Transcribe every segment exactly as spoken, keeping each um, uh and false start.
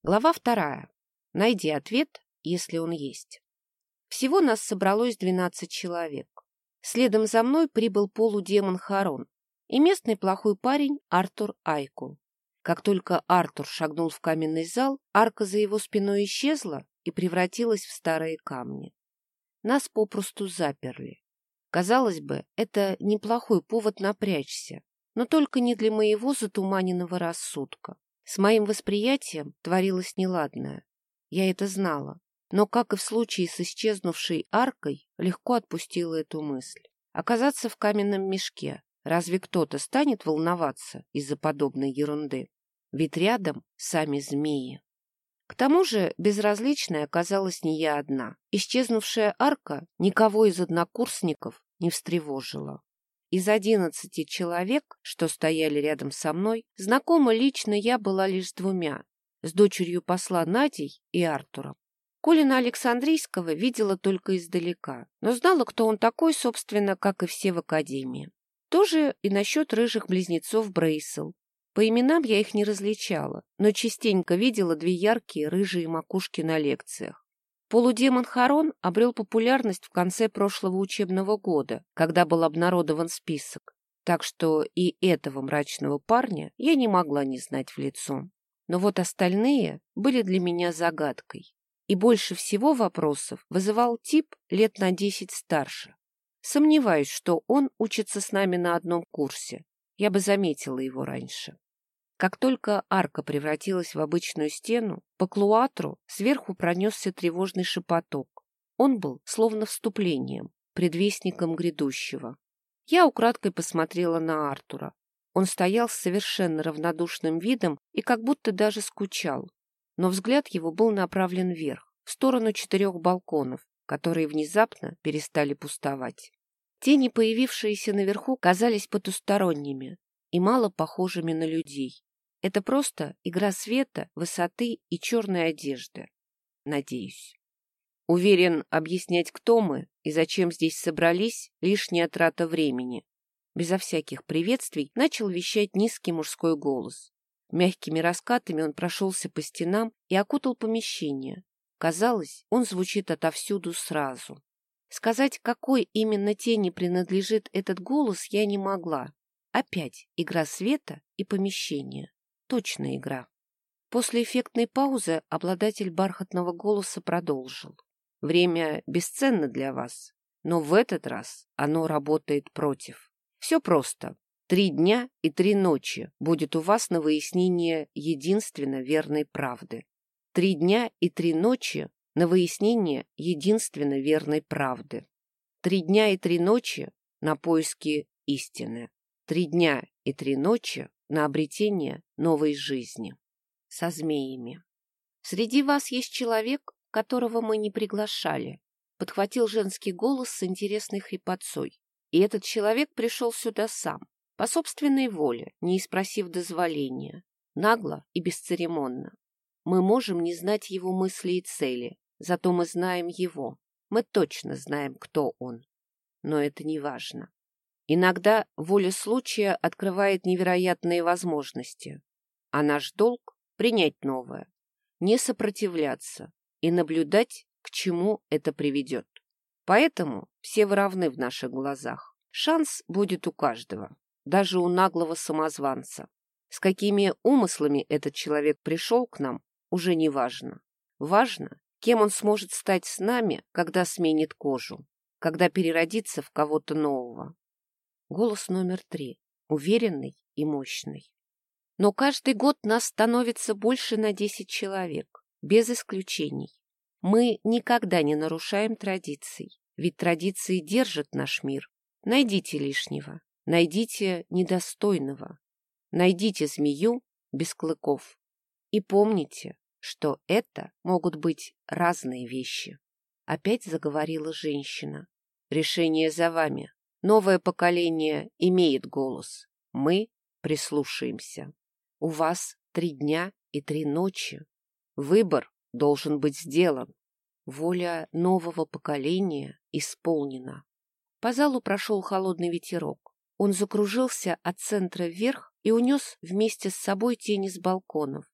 Глава вторая. Найди ответ, если он есть. Всего нас собралось двенадцать человек. Следом за мной прибыл полудемон Харон и местный плохой парень Артур Айку. Как только Артур шагнул в каменный зал, арка за его спиной исчезла и превратилась в старые камни. Нас попросту заперли. Казалось бы, это неплохой повод напрячься, но только не для моего затуманенного рассудка. С моим восприятием творилось неладное. Я это знала, но, как и в случае с исчезнувшей аркой, легко отпустила эту мысль. Оказаться в каменном мешке. Разве кто-то станет волноваться из-за подобной ерунды? Ведь рядом сами змеи. К тому же безразличной оказалась не я одна. Исчезнувшая арка никого из однокурсников не встревожила. Из одиннадцати человек, что стояли рядом со мной, знакома лично я была лишь с двумя, с дочерью посла Надей и Артуром. Колина Александрийского видела только издалека, но знала, кто он такой, собственно, как и все в академии. Тоже и насчет рыжих близнецов Брейсел. По именам я их не различала, но частенько видела две яркие рыжие макушки на лекциях. Полудемон Харон обрел популярность в конце прошлого учебного года, когда был обнародован список, так что и этого мрачного парня я не могла не знать в лицо. Но вот остальные были для меня загадкой. И больше всего вопросов вызывал тип лет на десять старше. Сомневаюсь, что он учится с нами на одном курсе. Я бы заметила его раньше. Как только арка превратилась в обычную стену, по клуатру сверху пронесся тревожный шепоток. Он был словно вступлением, предвестником грядущего. Я украдкой посмотрела на Артура. Он стоял с совершенно равнодушным видом и как будто даже скучал. Но взгляд его был направлен вверх, в сторону четырех балконов, которые внезапно перестали пустовать. Тени, появившиеся наверху, казались потусторонними и мало похожими на людей. Это просто игра света, высоты и черной одежды. Надеюсь. Уверен, объяснять, кто мы и зачем здесь собрались, лишняя трата времени. Безо всяких приветствий начал вещать низкий мужской голос. Мягкими раскатами он прошелся по стенам и окутал помещение. Казалось, он звучит отовсюду сразу. Сказать, какой именно тени принадлежит этот голос, я не могла. Опять игра света и помещения. Точная игра. После эффектной паузы обладатель бархатного голоса продолжил. Время бесценно для вас, но в этот раз оно работает против. Все просто. Три дня и три ночи будет у вас на выяснение единственно верной правды. Три дня и три ночи на выяснение единственно верной правды. Три дня и три ночи на поиски истины. Три дня и три ночи на обретение новой жизни. Со змеями. Среди вас есть человек, которого мы не приглашали. Подхватил женский голос с интересной хрипотцой. И этот человек пришел сюда сам, по собственной воле, не спросив дозволения, нагло и бесцеремонно. Мы можем не знать его мысли и цели, зато мы знаем его. Мы точно знаем, кто он. Но это не важно. Иногда воля случая открывает невероятные возможности, а наш долг — принять новое, не сопротивляться и наблюдать, к чему это приведет. Поэтому все вы равны в наших глазах. Шанс будет у каждого, даже у наглого самозванца. С какими умыслами этот человек пришел к нам, уже не важно. Важно, кем он сможет стать с нами, когда сменит кожу, когда переродится в кого-то нового. Голос номер три. Уверенный и мощный. Но каждый год нас становится больше на десять человек, без исключений. Мы никогда не нарушаем традиций, ведь традиции держат наш мир. Найдите лишнего, найдите недостойного, найдите змею без клыков. И помните, что это могут быть разные вещи. Опять заговорила женщина. Решение за вами. Новое поколение имеет голос. Мы прислушаемся. У вас три дня и три ночи. Выбор должен быть сделан. Воля нового поколения исполнена. По залу прошел холодный ветерок. Он закружился от центра вверх и унес вместе с собой тени с балконов.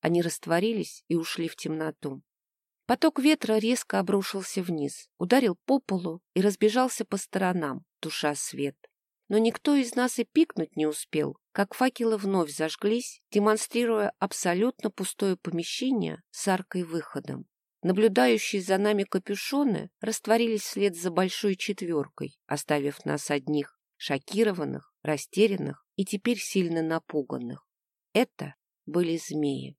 они растворились и ушли в темноту. Поток ветра резко обрушился вниз, ударил по полу и разбежался по сторонам, туша свет. Но никто из нас и пикнуть не успел, как факелы вновь зажглись, демонстрируя абсолютно пустое помещение с аркой-выходом. Наблюдающие за нами капюшоны растворились вслед за большой четверкой, оставив нас одних, шокированных, растерянных и теперь сильно напуганных. Это были змеи.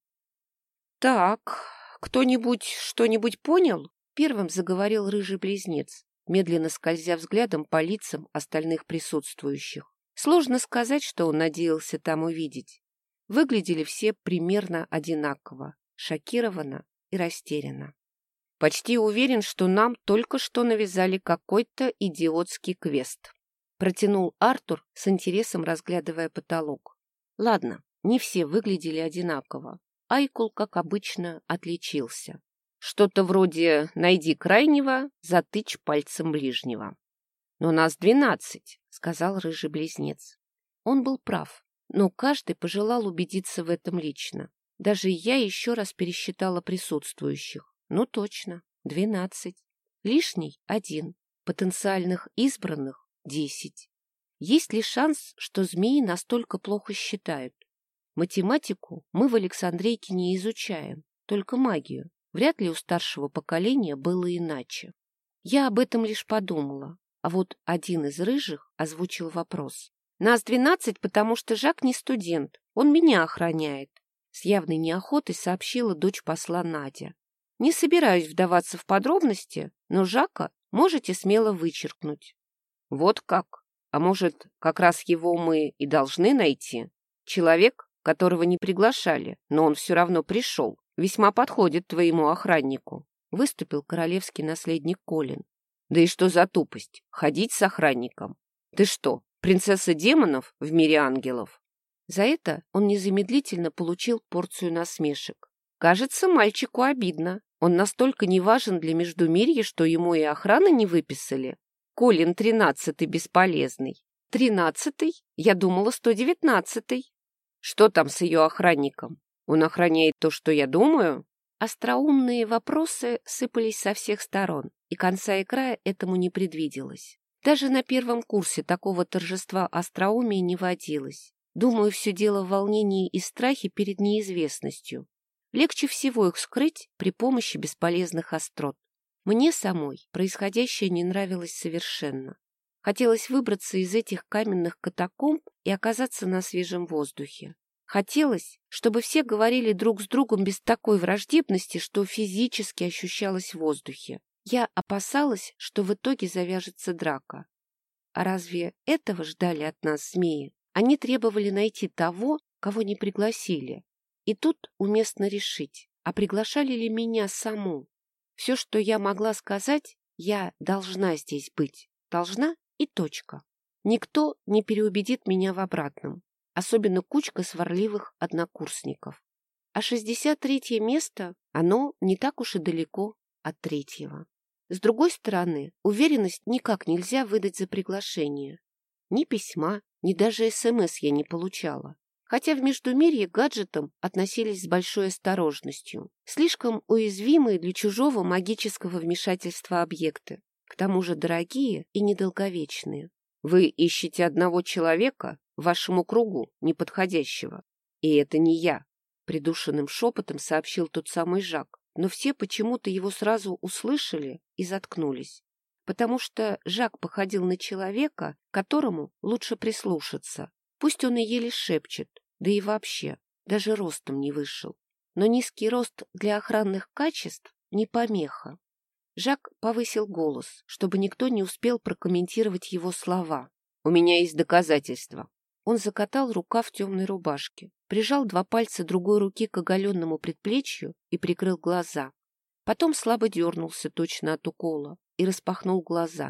«Так, кто-нибудь что-нибудь понял?» — первым заговорил рыжий близнец, медленно скользя взглядом по лицам остальных присутствующих. Сложно сказать, что он надеялся там увидеть. Выглядели все примерно одинаково, шокированно и растерянно. «Почти уверен, что нам только что навязали какой-то идиотский квест», — протянул Артур с интересом, разглядывая потолок. Ладно, не все выглядели одинаково. Айкул, как обычно, отличился. Что-то вроде «найди крайнего, затычь пальцем ближнего». «Но нас двенадцать», — сказал рыжий близнец. Он был прав, но каждый пожелал убедиться в этом лично. Даже я еще раз пересчитала присутствующих. Ну точно, двенадцать. Лишний — один. Потенциальных избранных — десять. Есть ли шанс, что змеи настолько плохо считают? Математику мы в Александрейке не изучаем, только магию. Вряд ли у старшего поколения было иначе. Я об этом лишь подумала, а вот один из рыжих озвучил вопрос. «Нас двенадцать, потому что Жак не студент, он меня охраняет», — с явной неохотой сообщила дочь посла Надя. «Не собираюсь вдаваться в подробности, но Жака можете смело вычеркнуть». «Вот как? А может, как раз его мы и должны найти? Человек, которого не приглашали, но он все равно пришел, весьма подходит твоему охраннику», — выступил королевский наследник Колин. «Да и что за тупость? Ходить с охранником? Ты что, принцесса демонов в мире ангелов?» За это он незамедлительно получил порцию насмешек. Кажется, мальчику обидно. Он настолько неважен для Междумирья, что ему и охраны не выписали. Колин тринадцатый бесполезный. Тринадцатый? Я думала, сто девятнадцатый. Что там с ее охранником? Он охраняет то, что я думаю? Остроумные вопросы сыпались со всех сторон, и конца и края этому не предвиделось. Даже на первом курсе такого торжества остроумия не водилось. Думаю, все дело в волнении и страхе перед неизвестностью. Легче всего их скрыть при помощи бесполезных острот. Мне самой происходящее не нравилось совершенно. Хотелось выбраться из этих каменных катакомб и оказаться на свежем воздухе. Хотелось, чтобы все говорили друг с другом без такой враждебности, что физически ощущалось в воздухе. Я опасалась, что в итоге завяжется драка. А разве этого ждали от нас змеи? Они требовали найти того, кого не пригласили. И тут уместно решить, а приглашали ли меня саму? Все, что я могла сказать, я должна здесь быть. Должна и точка. Никто не переубедит меня в обратном. Особенно кучка сварливых однокурсников. А шестьдесят третье место, оно не так уж и далеко от третьего. С другой стороны, уверенность никак нельзя выдать за приглашение. Ни письма, ни даже СМС я не получала. Хотя в Междумирье к гаджетам относились с большой осторожностью. Слишком уязвимые для чужого магического вмешательства объекты. К тому же дорогие и недолговечные. Вы ищете одного человека, вашему кругу неподходящего. И это не я, придушенным шепотом сообщил тот самый Жак. Но все почему-то его сразу услышали и заткнулись. Потому что Жак походил на человека, которому лучше прислушаться. Пусть он и еле шепчет, да и вообще, даже ростом не вышел. Но низкий рост для охранных качеств не помеха. Жак повысил голос, чтобы никто не успел прокомментировать его слова. «У меня есть доказательства». Он закатал рукав темной рубашки, прижал два пальца другой руки к оголенному предплечью и прикрыл глаза. Потом слабо дернулся точно от укола и распахнул глаза.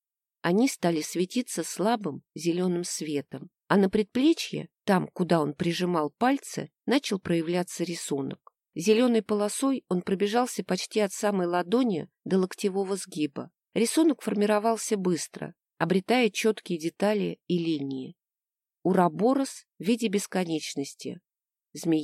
Они стали светиться слабым зеленым светом, а на предплечье, там, куда он прижимал пальцы, начал проявляться рисунок. Зеленой полосой он пробежался почти от самой ладони до локтевого сгиба. Рисунок формировался быстро, обретая четкие детали и линии. Ураборос в виде бесконечности. Змея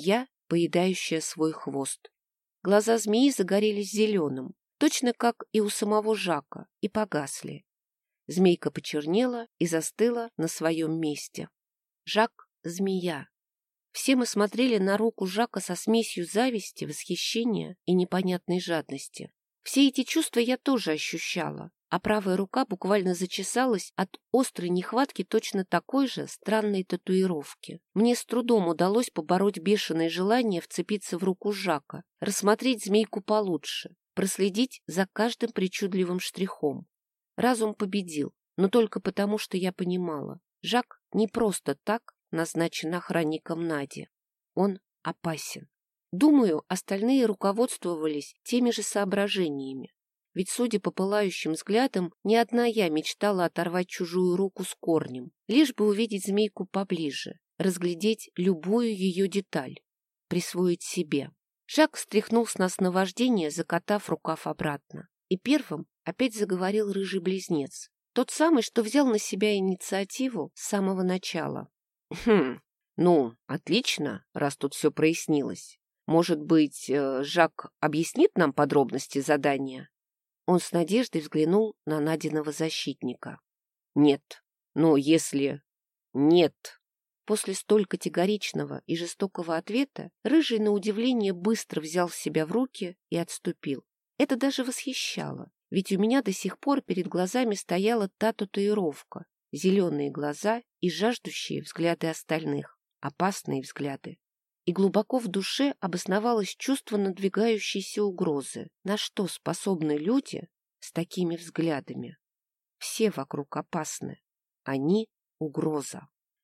поедающая свой хвост. Глаза змеи загорелись зеленым, точно как и у самого Жака, и погасли. Змейка почернела и застыла на своем месте. Жак — змея. Все мы смотрели на руку Жака со смесью зависти, восхищения и непонятной жадности. Все эти чувства я тоже ощущала, а правая рука буквально зачесалась от острой нехватки точно такой же странной татуировки. Мне с трудом удалось побороть бешеное желание вцепиться в руку Жака, рассмотреть змейку получше, проследить за каждым причудливым штрихом. Разум победил, но только потому, что я понимала, Жак не просто так назначен охранником Нади. Он опасен. Думаю, остальные руководствовались теми же соображениями. Ведь, судя по пылающим взглядам, не одна я мечтала оторвать чужую руку с корнем, лишь бы увидеть змейку поближе, разглядеть любую ее деталь, присвоить себе. Жак стряхнул с нас наваждение, закатав рукав обратно. И первым опять заговорил рыжий близнец, тот самый, что взял на себя инициативу с самого начала. «Хм, ну, отлично, раз тут все прояснилось. Может быть, Жак объяснит нам подробности задания?» Он с надеждой взглянул на Надиного защитника. «Нет, но если...» «Нет». После столь категоричного и жестокого ответа Рыжий, на удивление, быстро взял себя в руки и отступил. Это даже восхищало, ведь у меня до сих пор перед глазами стояла та татуировка, зеленые глаза и жаждущие взгляды остальных, опасные взгляды. И глубоко в душе обосновалось чувство надвигающейся угрозы. На что способны люди с такими взглядами? Все вокруг опасны. Они — угроза.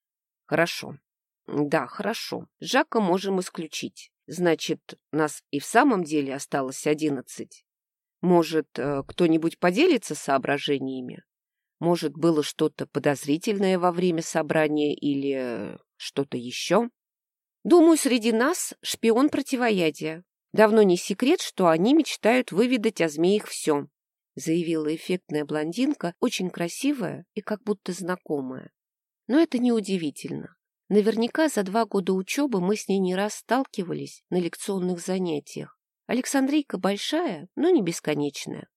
Хорошо. Да, хорошо. Жака можем исключить. Значит, нас и в самом деле осталось одиннадцать. Может, кто-нибудь поделится соображениями? Может, было что-то подозрительное во время собрания или что-то еще? Думаю, среди нас шпион противоядия. Давно не секрет, что они мечтают выведать о змеях все, заявила эффектная блондинка, очень красивая и как будто знакомая. Но это неудивительно. Наверняка за два года учебы мы с ней не раз сталкивались на лекционных занятиях. Александрийка большая, но не бесконечная.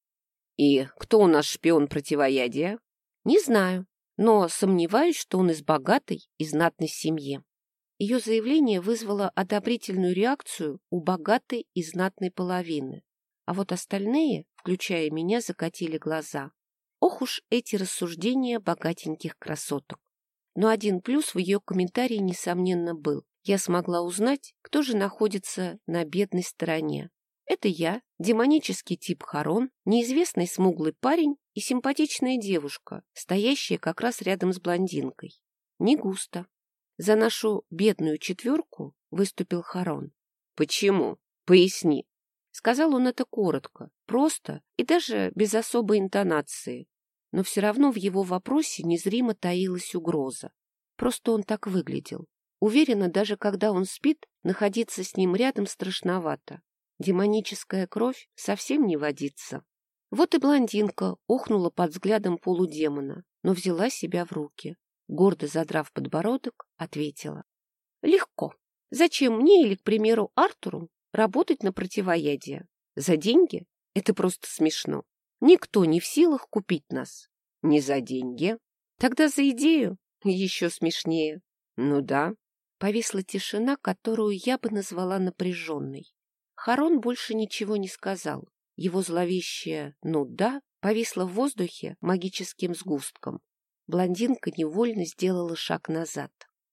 И кто у нас шпион противоядия? Не знаю, но сомневаюсь, что он из богатой и знатной семьи. Ее заявление вызвало одобрительную реакцию у богатой и знатной половины. А вот остальные, включая меня, закатили глаза. Ох уж эти рассуждения богатеньких красоток. Но один плюс в ее комментарии, несомненно, был. Я смогла узнать, кто же находится на бедной стороне. Это я, демонический тип Харон, неизвестный смуглый парень и симпатичная девушка, стоящая как раз рядом с блондинкой. Не густо. За нашу бедную четверку выступил Харон. «Почему? Поясни». Сказал он это коротко, просто и даже без особой интонации. Но все равно в его вопросе незримо таилась угроза. Просто он так выглядел. Уверена, даже когда он спит, находиться с ним рядом страшновато. Демоническая кровь совсем не водится. Вот и блондинка охнула под взглядом полудемона, но взяла себя в руки. Гордо задрав подбородок, ответила. Легко. Зачем мне или, к примеру, Артуру работать на противоядие? За деньги? Это просто смешно. Никто не в силах купить нас. Не за деньги. Тогда за идею еще смешнее. Ну да. Повисла тишина, которую я бы назвала напряженной. Харон больше ничего не сказал. Его зловещее «ну да» повисло в воздухе магическим сгустком. Блондинка невольно сделала шаг назад.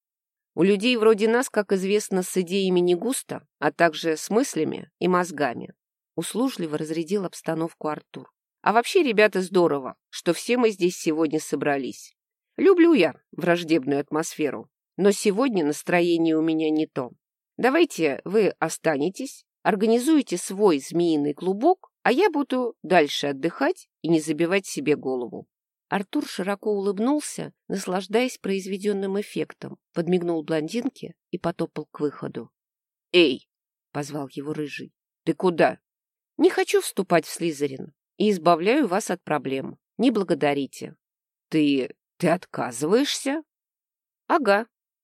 У людей вроде нас, как известно, с идеями не густо, а также с мыслями и мозгами. Услужливо разрядил обстановку Артур. А вообще, ребята, здорово, что все мы здесь сегодня собрались. Люблю я враждебную атмосферу, но сегодня настроение у меня не то. Давайте вы останетесь, организуете свой змеиный клубок, а я буду дальше отдыхать и не забивать себе голову. Артур широко улыбнулся, наслаждаясь произведенным эффектом, подмигнул блондинке и потопал к выходу. — Эй! — позвал его Рыжий. — Ты куда? — Не хочу вступать в Слизерин и избавляю вас от проблем. Не благодарите. — Ты... ты отказываешься? — Ага.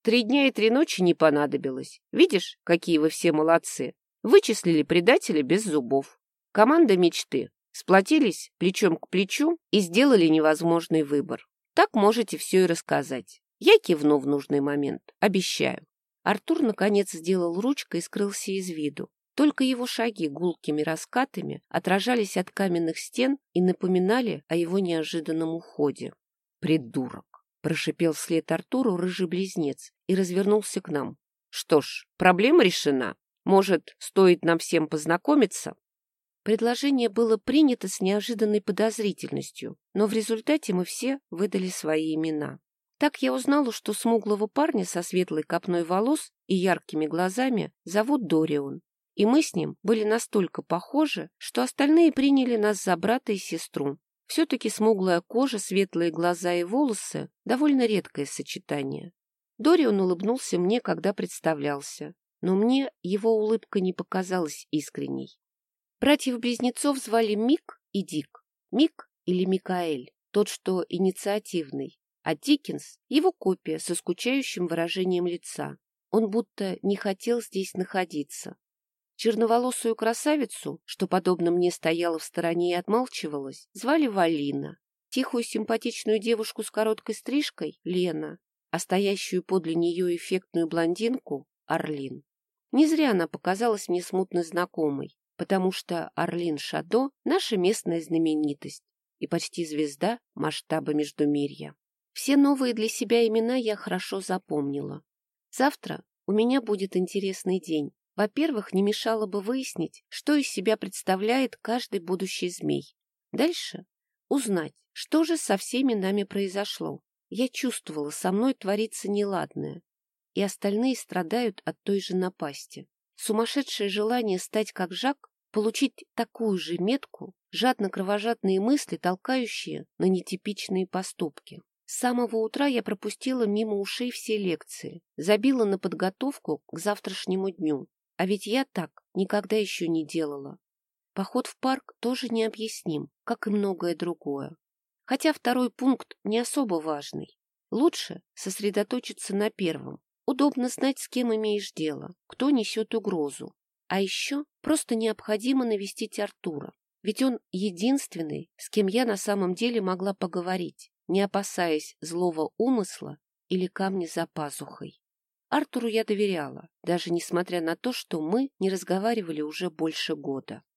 Три дня и три ночи не понадобилось. Видишь, какие вы все молодцы. Вычислили предателя без зубов. Команда мечты. Сплотились плечом к плечу и сделали невозможный выбор. Так можете все и рассказать. Я кивну в нужный момент. Обещаю. Артур, наконец, сделал ручкой и скрылся из виду. Только его шаги гулкими раскатами отражались от каменных стен и напоминали о его неожиданном уходе. «Придурок!» — прошипел вслед Артуру рыжий близнец и развернулся к нам. «Что ж, проблема решена. Может, стоит нам всем познакомиться?» Предложение было принято с неожиданной подозрительностью, но в результате мы все выдали свои имена. Так я узнала, что смуглого парня со светлой копной волос и яркими глазами зовут Дорион, и мы с ним были настолько похожи, что остальные приняли нас за брата и сестру. Все-таки смуглая кожа, светлые глаза и волосы – довольно редкое сочетание. Дорион улыбнулся мне, когда представлялся, но мне его улыбка не показалась искренней. Братьев-близнецов звали Мик и Дик. Мик или Микаэль, тот, что инициативный, а Диккенс – его копия со скучающим выражением лица. Он будто не хотел здесь находиться. Черноволосую красавицу, что, подобно мне, стояла в стороне и отмалчивалась, звали Валина. Тихую симпатичную девушку с короткой стрижкой – Лена, а стоящую подле нее эффектную блондинку – Орлин. Не зря она показалась мне смутно знакомой, потому что Орлин Шадо – наша местная знаменитость и почти звезда масштаба Междумирья. Все новые для себя имена я хорошо запомнила. Завтра у меня будет интересный день. Во-первых, не мешало бы выяснить, что из себя представляет каждый будущий змей. Дальше узнать, что же со всеми нами произошло. Я чувствовала, со мной творится неладное, и остальные страдают от той же напасти. Сумасшедшее желание стать как Жак, получить такую же метку, жадно-кровожадные мысли, толкающие на нетипичные поступки. С самого утра я пропустила мимо ушей все лекции, забила на подготовку к завтрашнему дню. А ведь я так никогда еще не делала. Поход в парк тоже необъясним, как и многое другое. Хотя второй пункт не особо важный. Лучше сосредоточиться на первом. Удобно знать, с кем имеешь дело, кто несет угрозу. А еще просто необходимо навестить Артура. Ведь он единственный, с кем я на самом деле могла поговорить, не опасаясь злого умысла или камня за пазухой. Артуру я доверяла, даже несмотря на то, что мы не разговаривали уже больше года.